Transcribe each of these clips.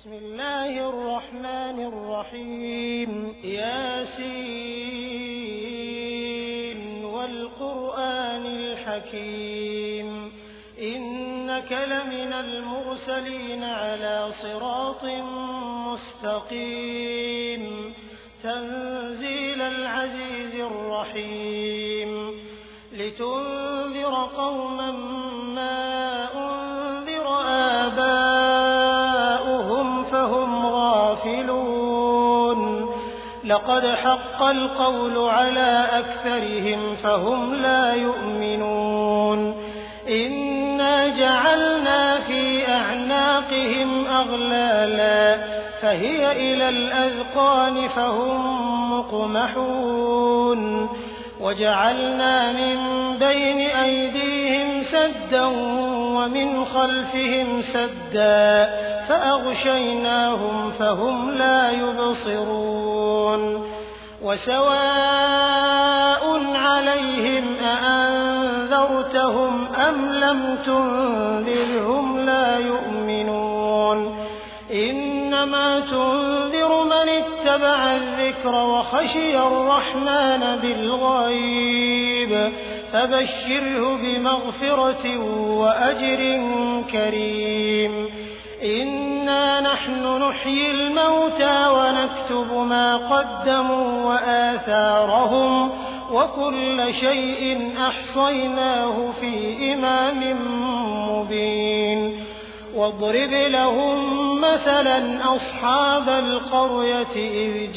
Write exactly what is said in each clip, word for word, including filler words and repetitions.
بسم الله الرحمن الرحيم ياسين والقرآن الحكيم إنك لمن المرسلين على صراط مستقيم تنزيل العزيز الرحيم لتنذر قوما ما أنذر آباؤهم فهم غافلون لقد حق القول على أكثرهم فهم لا يؤمنون إنا جعلنا في أعناقهم أغلالا فهي إلى الأذقان فهم مقمحون وجعلنا من بين أيديهم سدا ومن خلفهم سدا فأغشيناهم فهم لا يبصرون وسواء عليهم أأنذرتهم أم لم تنذرهم لا يؤمنون إنما تنذر من اتبع الذكر وخشي الرحمن بالغيب فبشره بمغفرة وأجر كريم إنا نحن نحيي الموتى ونكتب ما قدموا وآثارهم وكل شيء أحصيناه في إمام مبين واضرب لهم مثلا أصحاب القرية إذ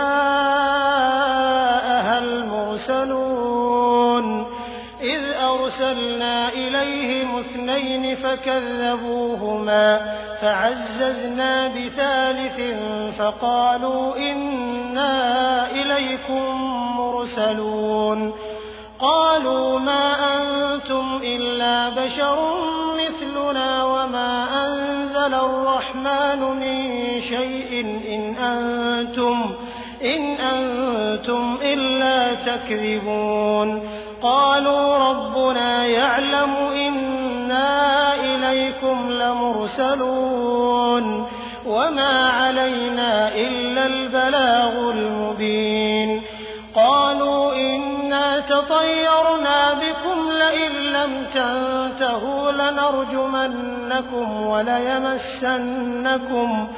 جاءها المرسلون إذ أرسلنا إليهم اثنين فكذبوهما فعززنا بثالث فقالوا إنا إليكم مرسلون قالوا ما أنتم إلا بشر مثلنا وما أنزل الرحمن من شيء إن أنتم, إن أنتم إلا تكذبون قالوا ربنا يعلم إنا إليكم لمرسلون وما علينا إلا البلاغ المبين قالوا إنا تطيرنا بكم لئن لم تنتهوا لنرجمنكم وليمسنكم,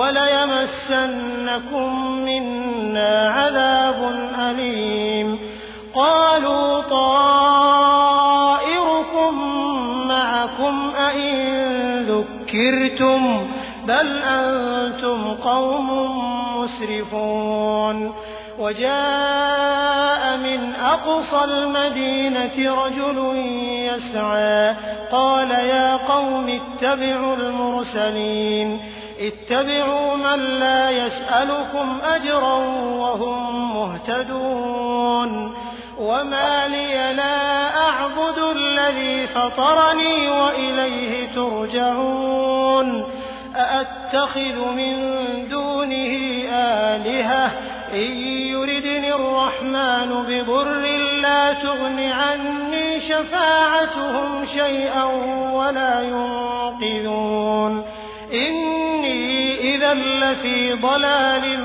وليمسنكم منا عذاب أليم قالوا طائركم معكم أئن ذكرتم بل أنتم قوم مسرفون وجاء من أقصى المدينة رجل يسعى قال يا قوم اتبعوا المرسلين اتبعوا من لا يسألكم أجرا وهم مهتدون وما لي لا أعبد الذي فطرني وإليه ترجعون أأتخذ من دونه آلهة إن يردني الرحمن بضر لا تغن عني شفاعتهم شيئا ولا ينقذون إني إذا لفي ضلال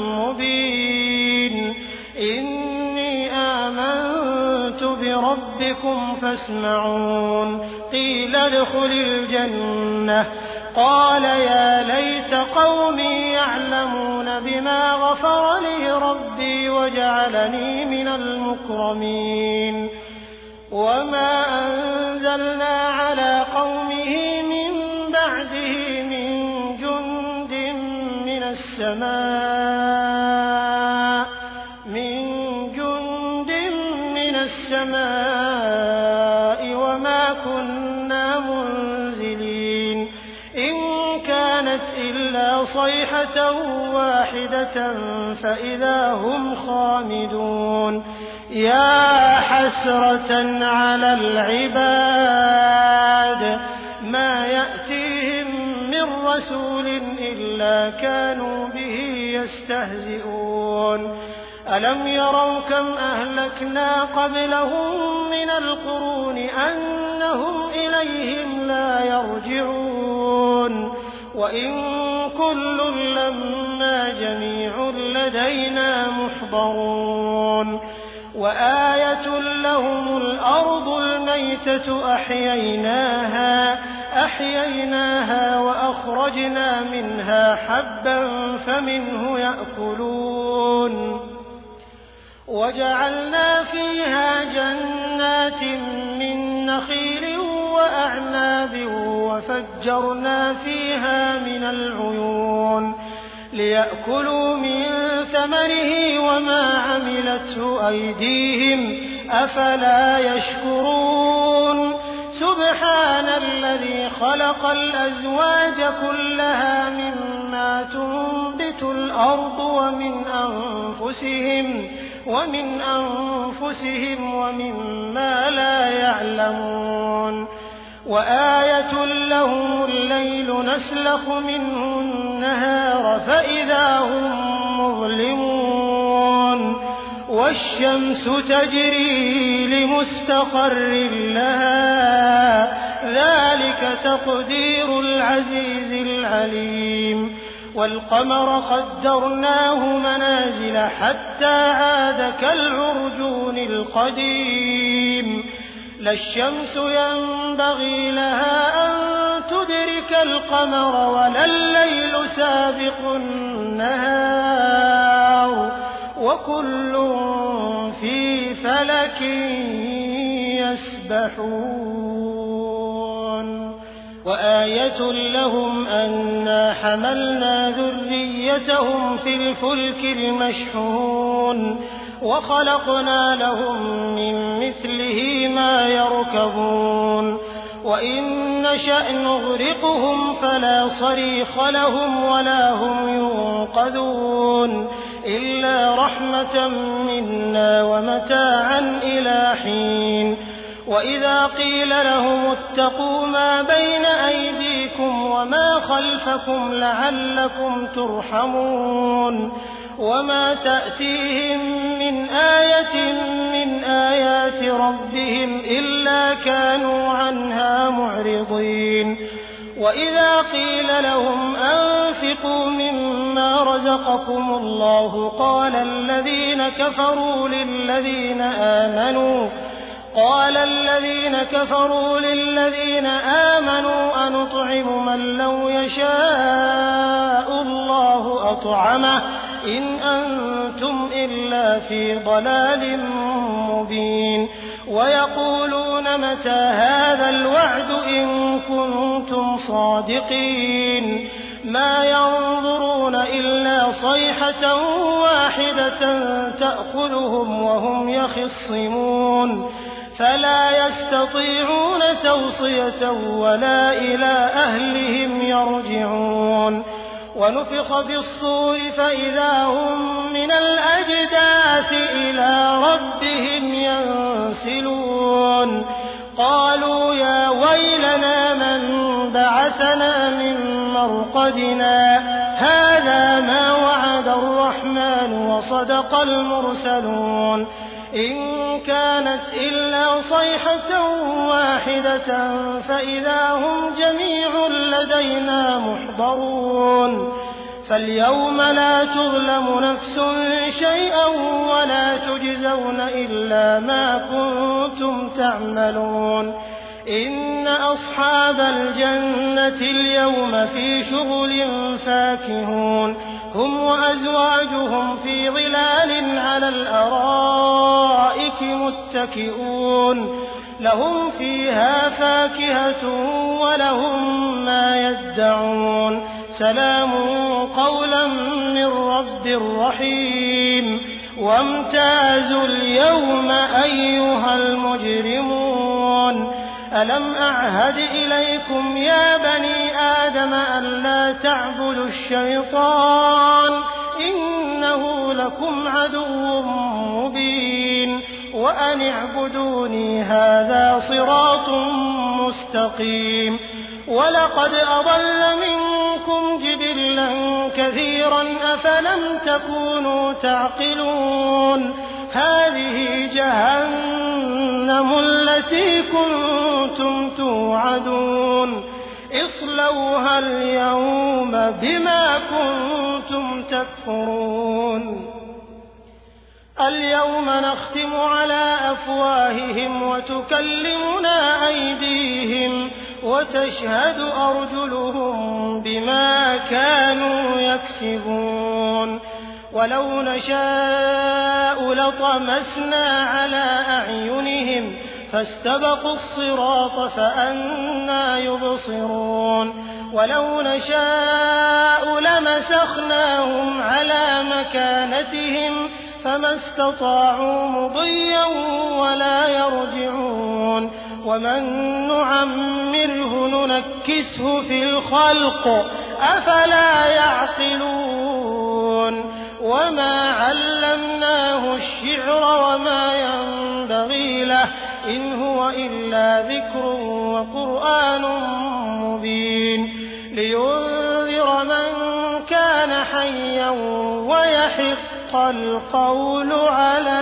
مبين إني آمنت بربكم فاسمعون قيل ادخل الجنة قال يا ليت قومي يعلمون بما غفر لي ربي وجعلني من المكرمين وما أنزلنا على قومه من بعده من جند من السماء من جند من السماء وما كنا منزلين إن كانت إلا صيحة واحدة فإذا هم خامدون يا حسرة على العباد ما يأتيهم من رسول إلا كانوا به يستهزئون ألم يروا كم أهلكنا قبلهم من القرون أنهم إليهم لا يرجعون وإن كل لما جميع لدينا محضرون وآية لهم الأرض الميتة أحييناها أحييناها وأخرجنا منها حبا فمنه يأكلون وجعلنا فيها جنات من نخيل وأعناب وفجرنا فيها من العيون ليأكلوا من ثمره وما عملته أيديهم أفلا يشكرون سبحان الذي خلق الأزواج كلها مما تنبت الأرض ومن أنفسهم ومن أنفسهم ومما لا يعلمون وآية لهم الليل نسلخ منه النهار فإذا هم مظلمون والشمس تجري لمستقر لها ذلك تقدير العزيز العليم والقمر قدرناه منازل حتى عاد كالعرجون القديم لا الشمس ينبغي لها أن تدرك القمر ولا الليل سابق النهار وكل في فلك يسبحون وآية لهم أنا حملنا ذريتهم في الفلك المشحون وخلقنا لهم من مثله ما يركبون وإن نشأ نغرقهم فلا صريخ لهم ولا هم ينقذون إلا رحمة منا ومتاعا إلى حين وإذا قيل لهم اتقوا ما بين أيديكم وما خلفكم لعلكم ترحمون وما تأتيهم من آية من آيات ربهم إلا كانوا عنها معرضين وإذا قيل لهم أنفقوا مما رزقكم الله قال الذين كفروا للذين آمنوا قال الذين كفروا للذين آمنوا أنطعم من لو يشاء الله أطعمه إن أنتم إلا في ضلال مبين ويقولون متى هذا الوعد إن كنتم صادقين ما ينظرون إلا صيحة واحدة تأخذهم وهم يخصمون فلا يستطيعون توصية ولا إلى أهلهم يرجعون ونفخ في الصور فإذا هم من الأجداث إلى ربهم ينسلون قالوا يا ويلنا من بعثنا من مرقدنا هذا ما وعد الرحمن وصدق المرسلون إن كانت إلا صيحة واحدة فإذا هم جميع لدينا محضرون فاليوم لا تظلم نفس شيئا ولا تجزون إلا ما كنتم تعملون إن أصحاب الجنة اليوم في شغل فاكهون هم وأزواجهم في ظلال على الأرائك متكئون لهم فيها فاكهة ولهم ما يدعون سلام قولا من رب رحيم وامتازوا اليوم أيها المجرمون ألم أعهد إليكم يا بني آدم أن لا تعبدوا الشيطان إنه لكم عدو مبين وأن اعبدوني هذا صراط مستقيم ولقد أضل منكم جبلا كثيرا أفلم تكونوا تعقلون هذه جهنم التي كنتم توعدون اصلوها اليوم بما كنتم تكفرون اليوم نختم على أفواههم وتكلمنا أيديهم وتشهد أرجلهم بما كانوا يكسبون ولو نشاء لطمسنا على أعينهم فاستبقوا الصراط فأنى يبصرون ولو نشاء لمسخناهم على مكانتهم فما استطاعوا مضيا ولا يرجعون ومن نعمره ننكسه في الخلق أفلا يعقلون وما علمناه الشعر وما ينبغي له إن هو إلا ذكر وقرآن مبين لينذر من كان حيا ويحق القول على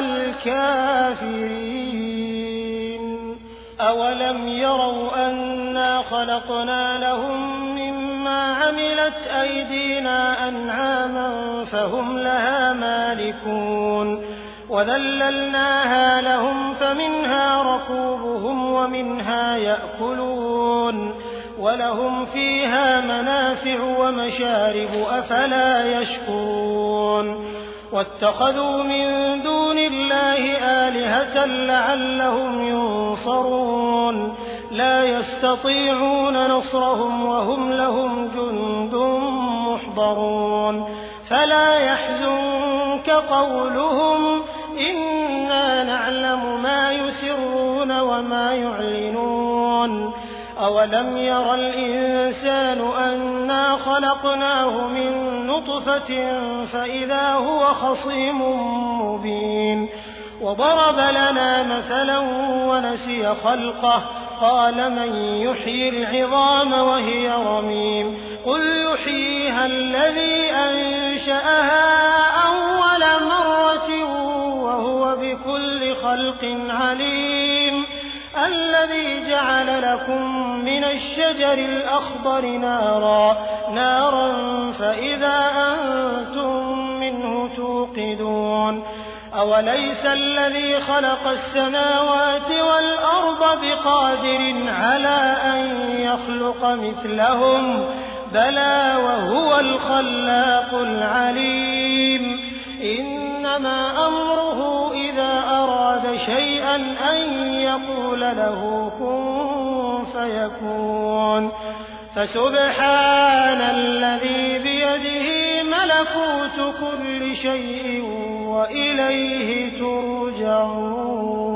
الكافرين أولم يروا أنا خلقنا لهم مما عملت أيدينا أنعاما فهم لها مالكون وذللناها لهم فمنها ركوبهم ومنها يأكلون ولهم فيها منافع ومشارب أفلا يشكرون واتخذوا من دون الله آلهة لعلهم ينصرون لا يستطيعون نصرهم وهم لهم جند محضرون فلا يحزنك قولهم إنا نعلم ما يسرون وما يعلنون أولم ير الإنسان أنا خلقناه من نطفة فإذا هو خصيم مبين وضرب لنا مثلا ونسي خلقه قال من يحيي العظام وهي رميم قل يحييها الذي أنشأها أول مرة وهو بكل خلق عليم الذي جعل لكم من الشجر الأخضر نارا نارا فإذا أنتم منه توقدون أوليس الذي خلق السماوات والأرض بقادر على أن يخلق مثلهم بلى وهو الخلاق العليم إنما أمره إذا أراد شيئا أن يقول له كن فيكون فسبحان الذي بيده ملكوت كل شيء وإليه ترجعون